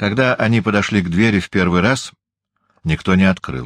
Когда они подошли к двери в первый раз, никто не открыл.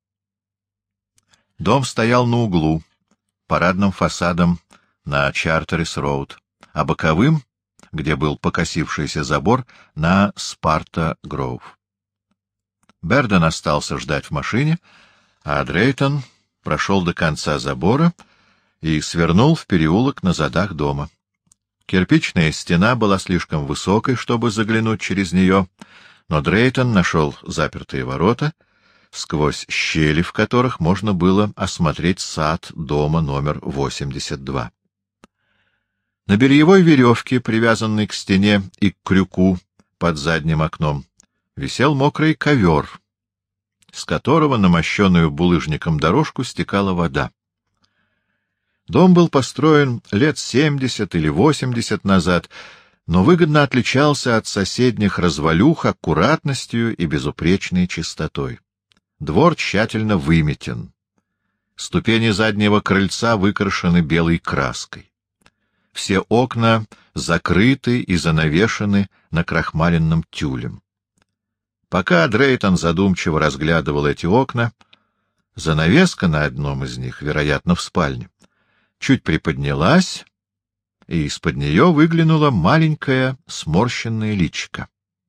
Дом стоял на углу, парадным фасадом на Чартерис-роуд, а боковым, где был покосившийся забор, на Спарта-Гроув. Берден остался ждать в машине, а Дрейтон прошел до конца забора и свернул в переулок на задах дома. Кирпичная стена была слишком высокой, чтобы заглянуть через нее, но Дрейтон нашел запертые ворота, сквозь щели в которых можно было осмотреть сад дома номер 82. На бельевой веревке, привязанной к стене и к крюку под задним окном, висел мокрый ковер, с которого на мощенную булыжником дорожку стекала вода. Дом был построен лет 70 или 80 назад, но выгодно отличался от соседних развалюх аккуратностью и безупречной чистотой. Двор тщательно выметен. Ступени заднего крыльца выкрашены белой краской. Все окна закрыты и занавешены накрахмаленным тюлем. Пока Дрейтон задумчиво разглядывал эти окна, занавеска на одном из них, вероятно, в спальне, чуть приподнялась, и из-под нее выглянуло маленькое сморщенное личико.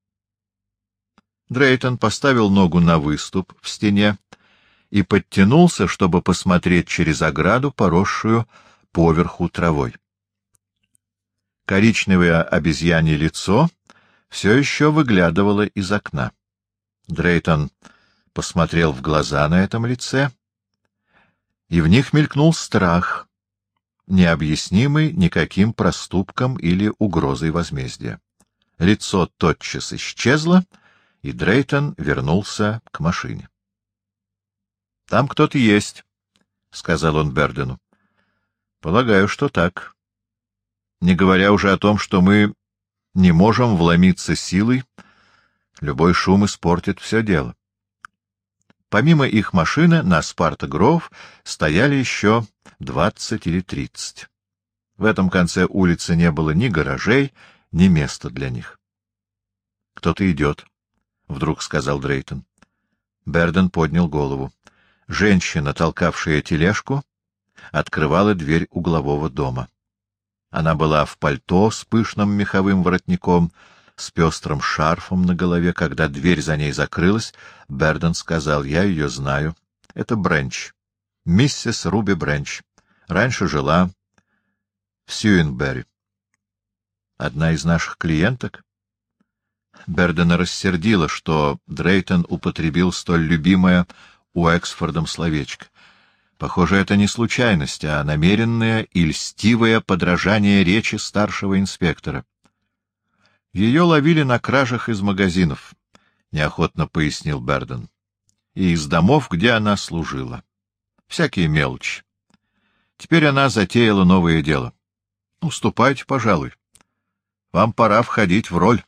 Дрейтон поставил ногу на выступ в стене и подтянулся, чтобы посмотреть через ограду, поросшую поверху травой. Коричневое обезьянье лицо все еще выглядывало из окна. Дрейтон посмотрел в глаза на этом лице, и в них мелькнул страх, необъяснимый никаким проступком или угрозой возмездия. Лицо тотчас исчезло, и Дрейтон вернулся к машине. — Там кто-то есть, — сказал он Бердену. — Полагаю, что так. Не говоря уже о том, что мы не можем вломиться силой, любой шум испортит все дело. Помимо их машины на Спарта-Гроув стояли еще 20 или 30. В этом конце улицы не было ни гаражей, ни места для них. — Кто-то идет, — вдруг сказал Дрейтон. Берден поднял голову. Женщина, толкавшая тележку, открывала дверь углового дома. Она была в пальто с пышным меховым воротником, с пестрым шарфом на голове. Когда дверь за ней закрылась, Берден сказал: — Я ее знаю. Это Бренч. Миссис Руби Бренч. Раньше жила в Сьюинберри. Одна из наших клиенток? Бердена рассердило, что Дрейтон употребил столь любимое Уэксфордом словечко. Похоже, это не случайность, а намеренное и льстивое подражание речи старшего инспектора. Ее ловили на кражах из магазинов, — неохотно пояснил Берден, — и из домов, где она служила. Всякие мелочи. Теперь она затеяла новое дело. Уступайте, пожалуй. Вам пора входить в роль.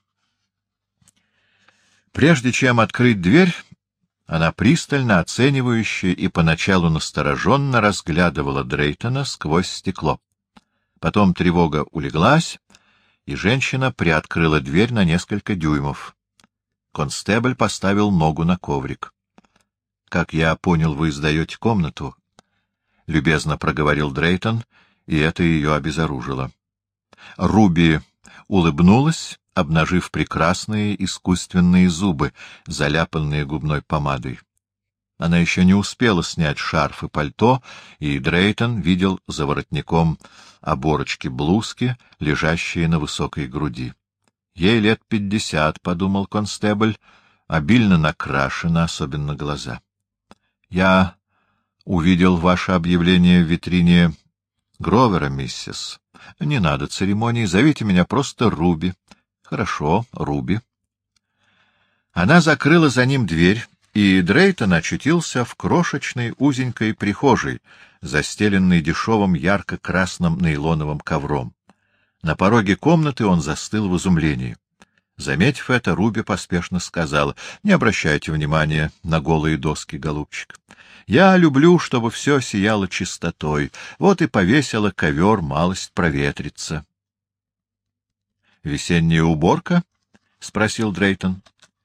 Прежде чем открыть дверь, она пристально, оценивающе и поначалу настороженно разглядывала Дрейтона сквозь стекло. Потом тревога улеглась, и женщина приоткрыла дверь на несколько дюймов. Констебль поставил ногу на коврик. — Как я понял, вы сдаете комнату? — любезно проговорил Дрейтон, и это ее обезоружило. Руби улыбнулась, обнажив прекрасные искусственные зубы, заляпанные губной помадой. Она еще не успела снять шарф и пальто, и Дрейтон видел за воротником оборочки блузки, лежащие на высокой груди. Ей лет 50, — подумал констебль, — обильно накрашена, особенно глаза. — Я увидел ваше объявление в витрине Гровера, миссис. Не надо церемоний, зовите меня просто Руби. — Хорошо, Руби. Она закрыла за ним дверь, и Дрейтон очутился в крошечной узенькой прихожей, застеленной дешевым ярко-красным нейлоновым ковром. На пороге комнаты он застыл в изумлении. Заметив это, Руби поспешно сказала: — Не обращайте внимания на голые доски, голубчик. Я люблю, чтобы все сияло чистотой. Вот и повесила ковер, малость проветрится. — Весенняя уборка? — спросил Дрейтон.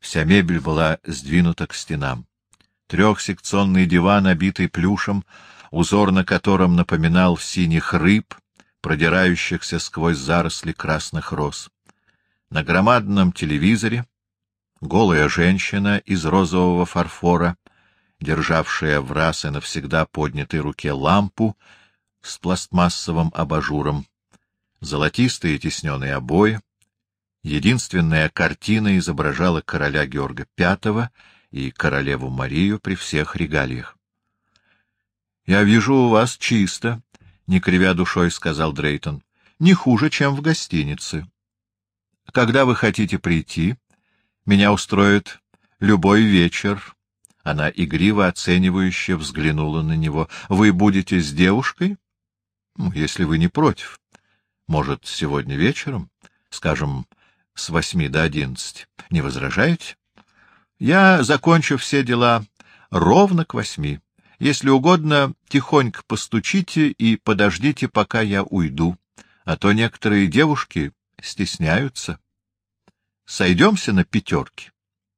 Вся мебель была сдвинута к стенам. Трехсекционный диван, обитый плюшем, узор на котором напоминал синих рыб, продирающихся сквозь заросли красных роз. На громадном телевизоре голая женщина из розового фарфора, державшая в раз и навсегда поднятой руке лампу с пластмассовым абажуром, золотистые тисненые обои. Единственная картина изображала короля Георга V и королеву Марию при всех регалиях. — Я вижу, у вас чисто, — не кривя душой сказал Дрейтон. — Не хуже, чем в гостинице. — Когда вы хотите прийти? Меня устроит любой вечер. Она игриво оценивающе взглянула на него. — Вы будете с девушкой? — Если вы не против. Может, сегодня вечером? Скажем, с 8 до 11. Не возражаете? Я закончу все дела ровно к 8. Если угодно, тихонько постучите и подождите, пока я уйду, а то некоторые девушки стесняются. Сойдемся на 5.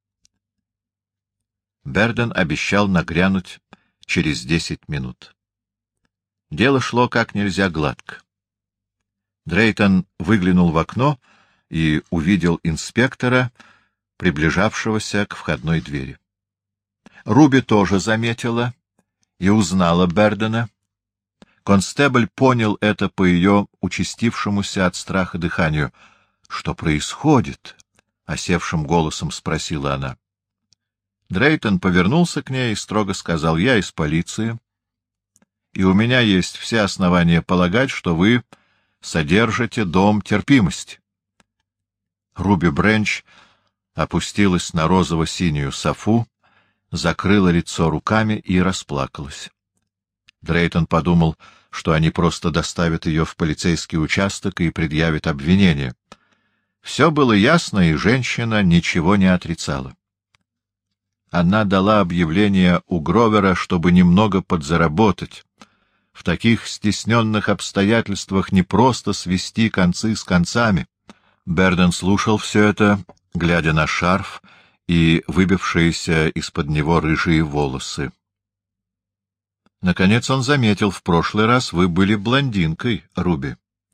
Берден обещал нагрянуть через 10 минут. Дело шло как нельзя гладко. Дрейтон выглянул в окно и увидел инспектора, приближавшегося к входной двери. Руби тоже заметила и узнала Бердена. Констебль понял это по ее участившемуся от страха дыханию. — Что происходит? — осевшим голосом спросила она. Дрейтон повернулся к ней и строго сказал: — Я из полиции, и у меня есть все основания полагать, что вы содержите дом терпимости. Руби Бренч опустилась на розово-синюю софу, закрыла лицо руками и расплакалась. Дрейтон подумал, что они просто доставят ее в полицейский участок и предъявят обвинение. Все было ясно, и женщина ничего не отрицала. Она дала объявление у Гровера, чтобы немного подзаработать. В таких стесненных обстоятельствах не просто свести концы с концами. Берден слушал все это, глядя на шарф и выбившиеся из-под него рыжие волосы. Наконец он заметил: в прошлый раз вы были блондинкой, Руби.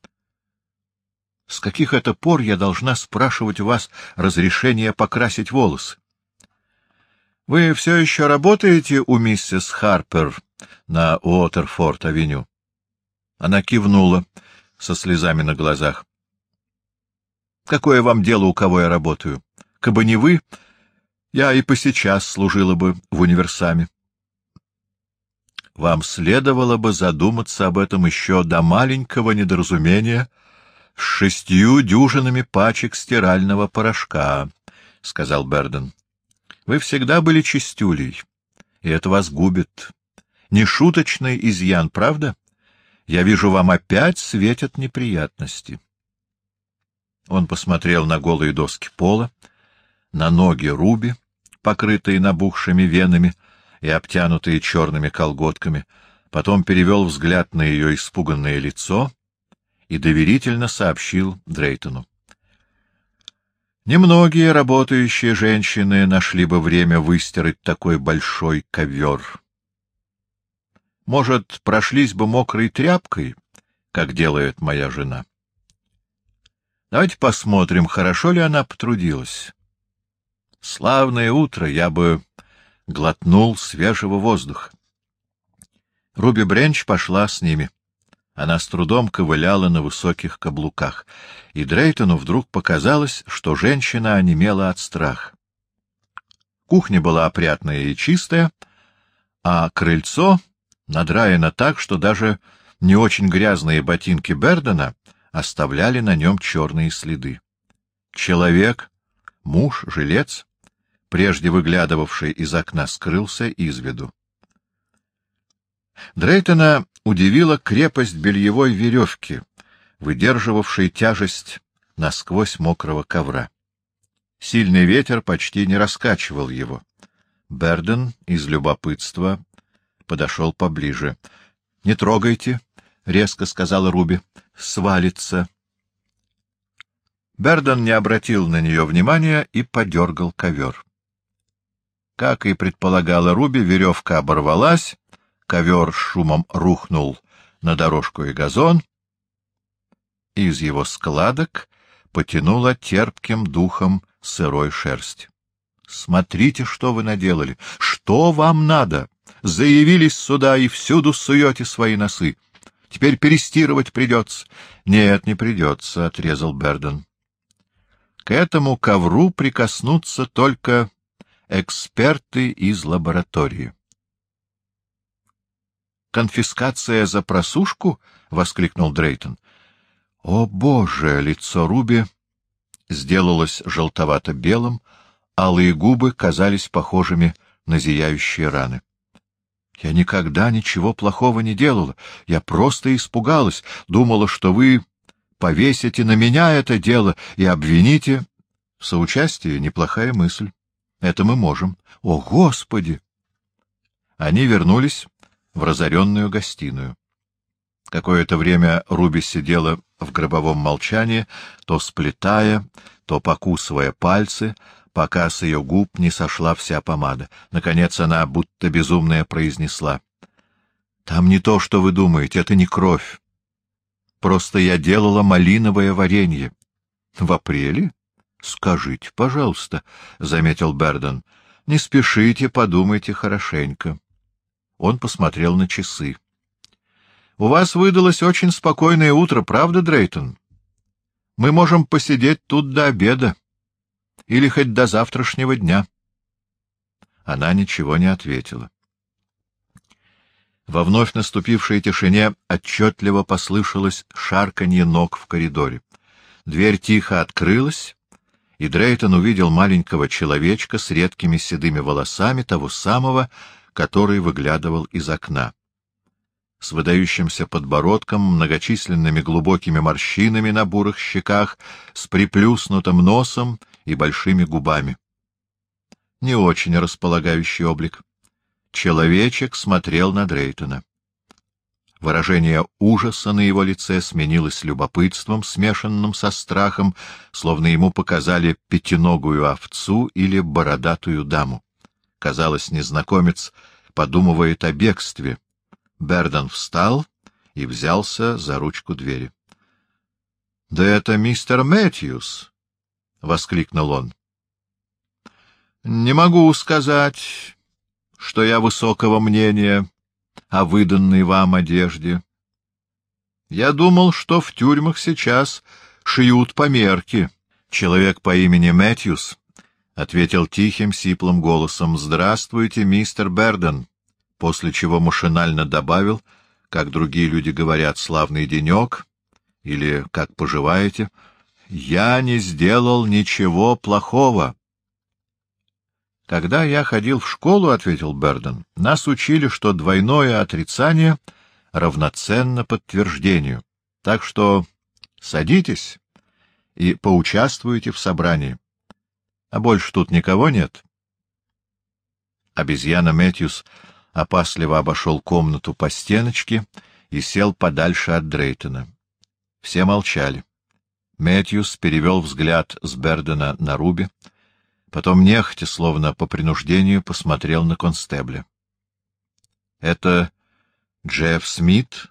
— С каких это пор я должна спрашивать у вас разрешение покрасить волосы? — Вы все еще работаете у миссис Харпер на Уотерфорд-авеню? Она кивнула со слезами на глазах. — Какое вам дело, у кого я работаю? Кабы не вы, я и посейчас служила бы в универсаме. Вам следовало бы задуматься об этом еще до маленького недоразумения с 6 дюжинами пачек стирального порошка, — сказал Берден. — Вы всегда были чистюлей, и это вас губит. Нешуточный изъян, правда? Я вижу, вам опять светят неприятности. Он посмотрел на голые доски пола, на ноги Руби, покрытые набухшими венами и обтянутые черными колготками, потом перевел взгляд на ее испуганное лицо и доверительно сообщил Дрейтону: немногие работающие женщины нашли бы время выстирать такой большой ковер. Может, прошлись бы мокрой тряпкой, как делает моя жена. Давайте посмотрим, хорошо ли она потрудилась. Славное утро, я бы глотнул свежего воздуха. Руби Бренч пошла с ними. Она с трудом ковыляла на высоких каблуках, и Дрейтону вдруг показалось, что женщина онемела от страха. Кухня была опрятная и чистая, а крыльцо надраено так, что даже не очень грязные ботинки Бердена оставляли на нем черные следы. Человек, муж, жилец, прежде выглядывавший из окна, скрылся из виду. Дрейтона удивила крепость бельевой веревки, выдерживавшей тяжесть насквозь мокрого ковра. Сильный ветер почти не раскачивал его. Берден из любопытства подошел поближе. — Не трогайте, — резко сказала Руби. — Свалится. Берден не обратил на нее внимания и подергал ковер. Как и предполагала Руби, веревка оборвалась, ковер с шумом рухнул на дорожку и газон, и из его складок потянуло терпким духом сырой шерсти. — Смотрите, что вы наделали! Что вам надо? Заявились сюда и всюду суете свои носы. Теперь перестирывать придется. — Нет, не придется, — отрезал Берден. — К этому ковру прикоснутся только эксперты из лаборатории. «Конфискация за просушку?» — воскликнул Дрейтон. «О, Боже!» — лицо Руби сделалось желтовато-белым, алые губы казались похожими на зияющие раны. «Я никогда ничего плохого не делала. Я просто испугалась, думала, что вы повесите на меня это дело и обвините...» «В соучастии неплохая мысль. Это мы можем. О, Господи!» Они вернулись в разоренную гостиную. Какое-то время Руби сидела в гробовом молчании, то сплетая, то покусывая пальцы, пока с ее губ не сошла вся помада. Наконец она, будто безумная, произнесла: — Там не то, что вы думаете, это не кровь. Просто я делала малиновое варенье. — В апреле? Скажите, пожалуйста, — заметил Берден. — Не спешите, подумайте хорошенько. Он посмотрел на часы. — У вас выдалось очень спокойное утро, правда, Дрейтон? Мы можем посидеть тут до обеда. Или хоть до завтрашнего дня. Она ничего не ответила. Во вновь наступившей тишине отчетливо послышалось шарканье ног в коридоре. Дверь тихо открылась, и Дрейтон увидел маленького человечка с редкими седыми волосами, того самого, который выглядывал из окна. С выдающимся подбородком, многочисленными глубокими морщинами на бурых щеках, с приплюснутым носом и большими губами. Не очень располагающий облик. Человечек смотрел на Дрейтона. Выражение ужаса на его лице сменилось любопытством, смешанным со страхом, словно ему показали пятиногую овцу или бородатую даму. Казалось, незнакомец подумывает о бегстве. Берден встал и взялся за ручку двери. — Да это мистер Мэтьюс! — воскликнул он. — Не могу сказать, что я высокого мнения о выданной вам одежде. Я думал, что в тюрьмах сейчас шьют по мерке. Человек по имени Мэтьюс ответил тихим, сиплым голосом: — Здравствуйте, мистер Берден, после чего машинально добавил, как другие люди говорят: «Славный денек» или «Как поживаете?» — «Я не сделал ничего плохого». «Когда я ходил в школу, — ответил Берден, — нас учили, что двойное отрицание равноценно подтверждению. Так что садитесь и поучаствуйте в собрании. А больше тут никого нет». Обезьяна Мэтьюс опасливо обошел комнату по стеночке и сел подальше от Дрейтона. Все молчали. Мэтьюс перевел взгляд с Бердена на Руби, потом нехотя, словно по принуждению, посмотрел на констебля. — Это Джефф Смит?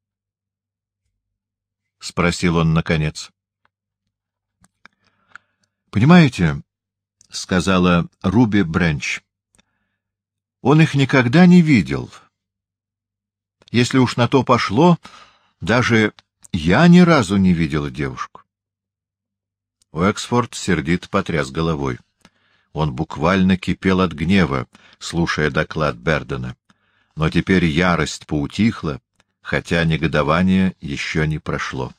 — спросил он наконец. — Понимаете, — сказала Руби Бренч, — он их никогда не видел. Если уж на то пошло, даже я ни разу не видела девушку. Уэксфорд сердито потряс головой. Он буквально кипел от гнева, слушая доклад Бердена. Но теперь ярость поутихла, хотя негодование еще не прошло.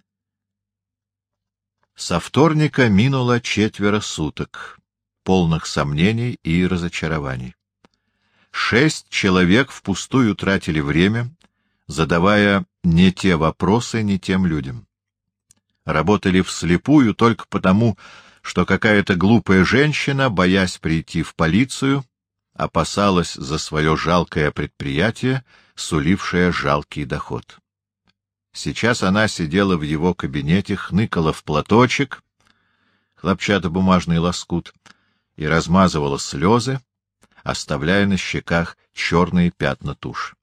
Со вторника минуло 4 суток, полных сомнений и разочарований. 6 человек впустую тратили время, задавая не те вопросы не тем людям. Работали вслепую только потому, что какая-то глупая женщина, боясь прийти в полицию, опасалась за свое жалкое предприятие, сулившее жалкий доход. Сейчас она сидела в его кабинете, хныкала в платочек хлопчатобумажный лоскут и размазывала слезы, оставляя на щеках черные пятна туши.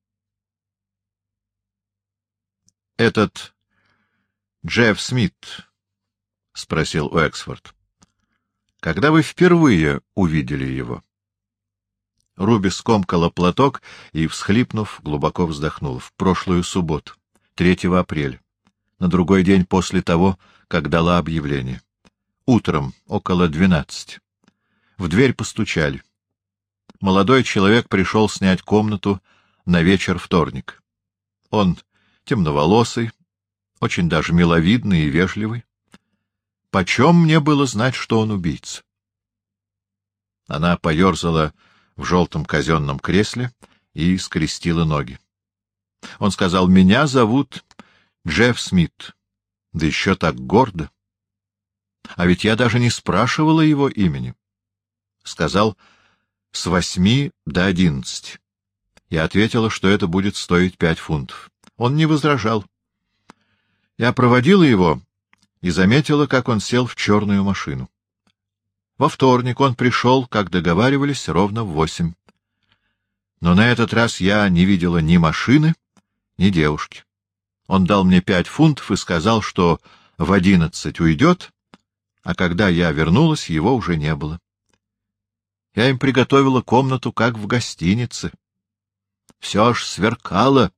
— Этот Джефф Смит, — спросил Уэксфорд, — когда вы впервые увидели его? Руби скомкала платок и, всхлипнув, глубоко вздохнула. В прошлую субботу, 3 апреля, на другой день после того, как дала объявление. Утром, около 12. В дверь постучали. Молодой человек пришел снять комнату на вечер вторник. Он темноволосый, очень даже миловидный и вежливый. Почем мне было знать, что он убийца? Она поерзала в желтом казенном кресле и скрестила ноги. Он сказал: «Меня зовут Джефф Смит». Да еще так гордо. А ведь я даже не спрашивала его имени. Сказал: «С 8 до 11». Я ответила, что это будет стоить 5 фунтов. Он не возражал. Я проводила его и заметила, как он сел в черную машину. Во вторник он пришел, как договаривались, ровно в 8. Но на этот раз я не видела ни машины, ни девушки. Он дал мне 5 фунтов и сказал, что в 11 уйдет, а когда я вернулась, его уже не было. Я им приготовила комнату, как в гостинице. Все аж сверкало.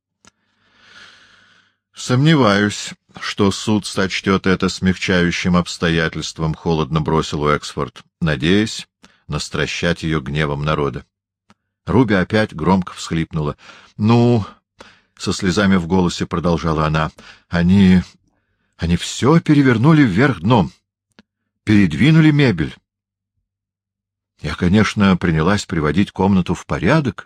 Сомневаюсь, что суд сочтет это смягчающим обстоятельством, — холодно бросил Уэксфорд, надеясь настращать ее гневом народа. Руби опять громко всхлипнула. — Ну, — со слезами в голосе продолжала она, — они все перевернули вверх дном, передвинули мебель. Я, конечно, принялась приводить комнату в порядок.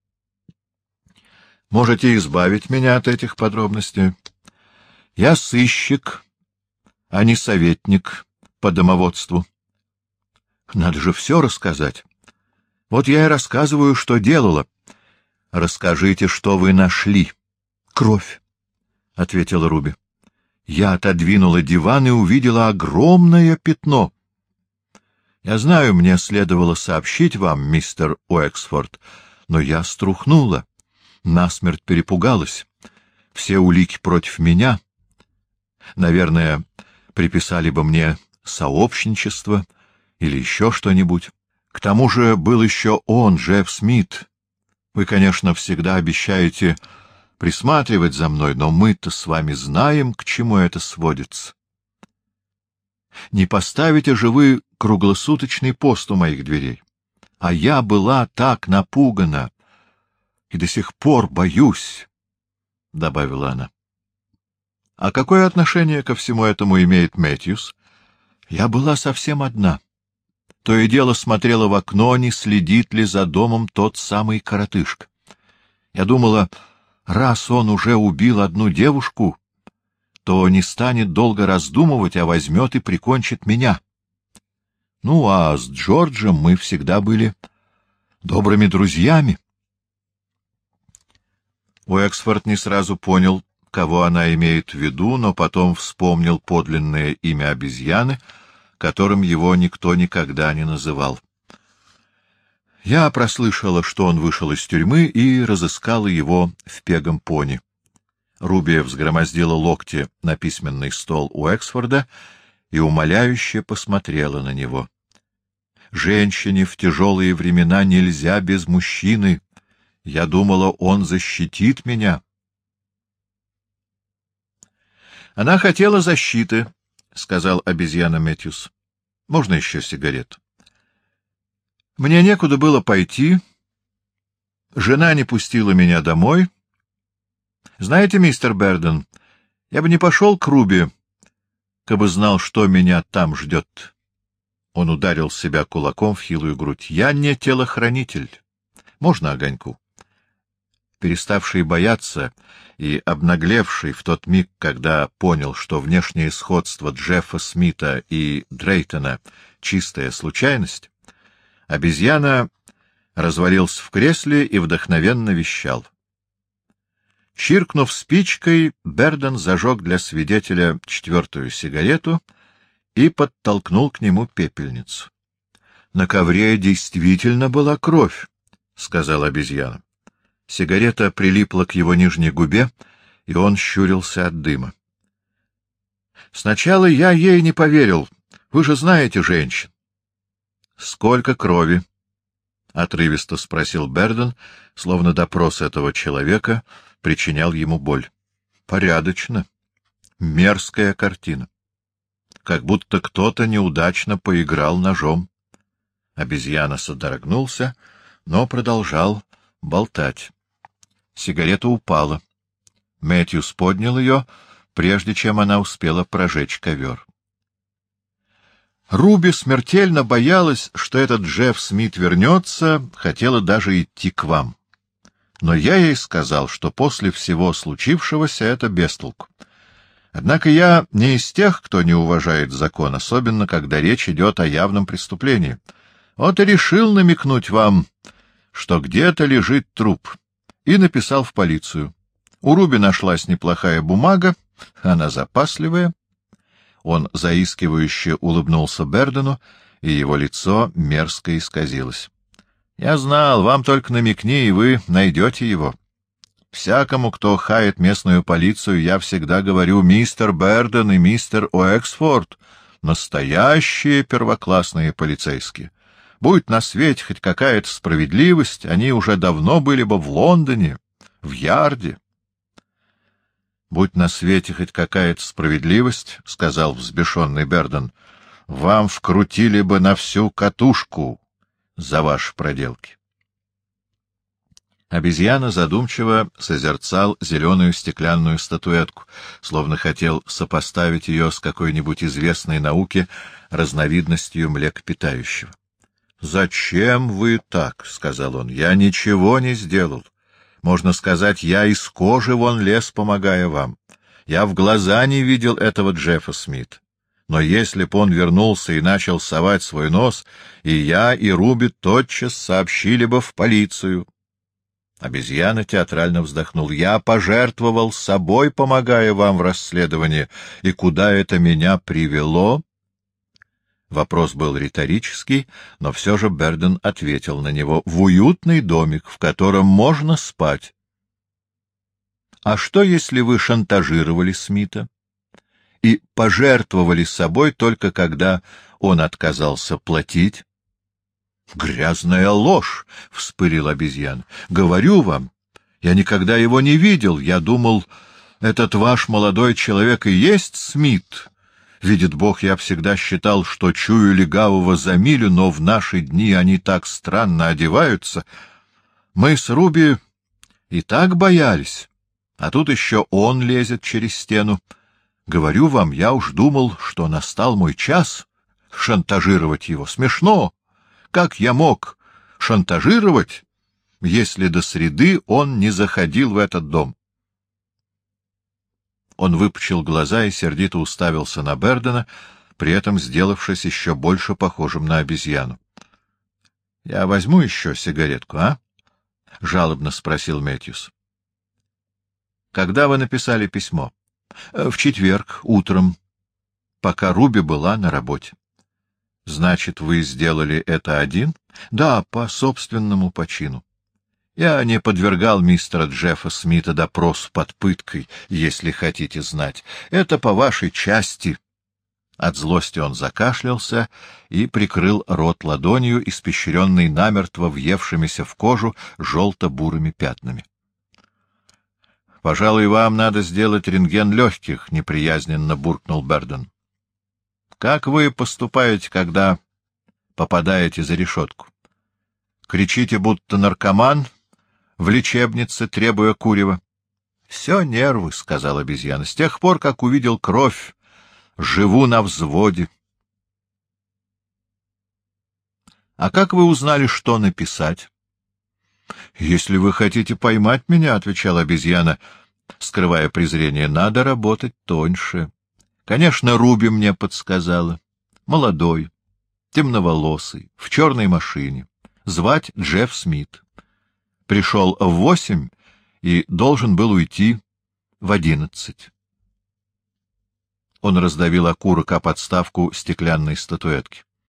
Можете избавить меня от этих подробностей. Я сыщик, а не советник по домоводству. Надо же все рассказать. Вот я и рассказываю, что делала. Расскажите, что вы нашли. Кровь, — ответила Руби. Я отодвинула диван и увидела огромное пятно. Я знаю, мне следовало сообщить вам, мистер Уэксфорд, но я струхнула, насмерть перепугалась. Все улики против меня. Наверное, приписали бы мне сообщничество или еще что-нибудь. К тому же был еще он, Джефф Смит. Вы, конечно, всегда обещаете присматривать за мной, но мы-то с вами знаем, к чему это сводится. Не поставите же вы круглосуточный пост у моих дверей. А я была так напугана и до сих пор боюсь, — добавила она. — А какое отношение ко всему этому имеет Мэтьюс? Я была совсем одна. То и дело смотрела в окно, не следит ли за домом тот самый коротышка. Я думала, раз он уже убил одну девушку, то не станет долго раздумывать, а возьмет и прикончит меня. Ну, а с Джорджем мы всегда были добрыми друзьями. Уэксфорд не сразу понял, кого она имеет в виду, но потом вспомнил подлинное имя обезьяны, которым его никто никогда не называл. Я прослышала, что он вышел из тюрьмы, и разыскала его в Пегом Пони. Руби взгромоздила локти на письменный стол Уэксфорда и умоляюще посмотрела на него. Женщине в тяжелые времена нельзя без мужчины. Я думала, он защитит меня. Она хотела защиты, — сказал обезьяна Мэтьюс. — Можно еще сигарету? Мне некуда было пойти. Жена не пустила меня домой. Знаете, мистер Берден, я бы не пошел к Руби, кабы знал, что меня там ждет. Он ударил себя кулаком в хилую грудь. Я не телохранитель. Можно огоньку? Переставший бояться и обнаглевший в тот миг, когда понял, что внешнее сходство Джеффа Смита и Дрейтона — чистая случайность, обезьяна развалился в кресле и вдохновенно вещал. Чиркнув спичкой, Берден зажег для свидетеля 4-ю сигарету и подтолкнул к нему пепельницу. — На ковре действительно была кровь, — сказал обезьяна. Сигарета прилипла к его нижней губе, и он щурился от дыма. — Сначала я ей не поверил. Вы же знаете женщин. — Сколько крови? — отрывисто спросил Берден, словно допрос этого человека причинял ему боль. — Порядочно. Мерзкая картина. Как будто кто-то неудачно поиграл ножом. Обезьяна содрогнулся, но продолжал болтать. Сигарета упала. Мэтьюс поднял ее, прежде чем она успела прожечь ковер. Руби смертельно боялась, что этот Джефф Смит вернется, хотела даже идти к вам. Но я ей сказал, что после всего случившегося это без толку. Однако я не из тех, кто не уважает закон, особенно когда речь идет о явном преступлении. Вот и решил намекнуть вам, что где-то лежит труп, и написал в полицию. У Руби нашлась неплохая бумага, она запасливая. Он заискивающе улыбнулся Бердену, и его лицо мерзко исказилось. — Я знал, вам только намекни, и вы найдете его. Всякому, кто хает местную полицию, я всегда говорю: мистер Берден и мистер Уэксфорд — настоящие первоклассные полицейские. Будь на свете хоть какая-то справедливость, они уже давно были бы в Лондоне, в Ярде. — Будь на свете хоть какая-то справедливость, — сказал взбешенный Берден, — вам вкрутили бы на всю катушку за ваши проделки. Обезьяна задумчиво созерцал зеленую стеклянную статуэтку, словно хотел сопоставить ее с какой-нибудь известной науке разновидностью млекопитающего. — Зачем вы так? — сказал он. — Я ничего не сделал. Можно сказать, я из кожи вон лез, помогая вам. Я в глаза не видел этого Джеффа Смита. Но если б он вернулся и начал совать свой нос, и я, и Руби тотчас сообщили бы в полицию. Обезьяна театрально вздохнул. — Я пожертвовал собой, помогая вам в расследовании. И куда это меня привело? Вопрос был риторический, но все же Берден ответил на него. — В уютный домик, в котором можно спать. — А что, если вы шантажировали Смита и пожертвовали собой только когда он отказался платить? — Грязная ложь! — вспылил обезьян. — Говорю вам, я никогда его не видел. Я думал, этот ваш молодой человек и есть Смит. Видит Бог, я всегда считал, что чую легавого за милю, но в наши дни они так странно одеваются. Мы с Руби и так боялись, а тут еще он лезет через стену. Говорю вам, я уж думал, что настал мой час шантажировать его. Смешно! Как я мог шантажировать, если до среды он не заходил в этот дом? Он выпучил глаза и сердито уставился на Бердена, при этом сделавшись еще больше похожим на обезьяну. — Я возьму еще сигаретку, а? — жалобно спросил Мэтьюс. — Когда вы написали письмо? — В четверг, утром, пока Руби была на работе. — Значит, вы сделали это один? — Да, по собственному почину. Я не подвергал мистера Джеффа Смита допросу под пыткой, если хотите знать. Это по вашей части. От злости он закашлялся и прикрыл рот ладонью, испещренной намертво въевшимися в кожу желто-бурыми пятнами. — Пожалуй, вам надо сделать рентген легких, — неприязненно буркнул Берден. — Как вы поступаете, когда попадаете за решетку? Кричите, будто наркоман в лечебнице, требуя курева? — Все нервы, — сказал обезьяна. — С тех пор, как увидел кровь, живу на взводе. — А как вы узнали, что написать? — Если вы хотите поймать меня, — отвечал обезьяна, скрывая презрение, — надо работать тоньше. Конечно, Руби мне подсказала. Молодой, темноволосый, в черной машине. Звать Джефф Смит. Пришел в 8 и должен был уйти в 11. Он раздавил окурок о подставку стеклянной статуэтки.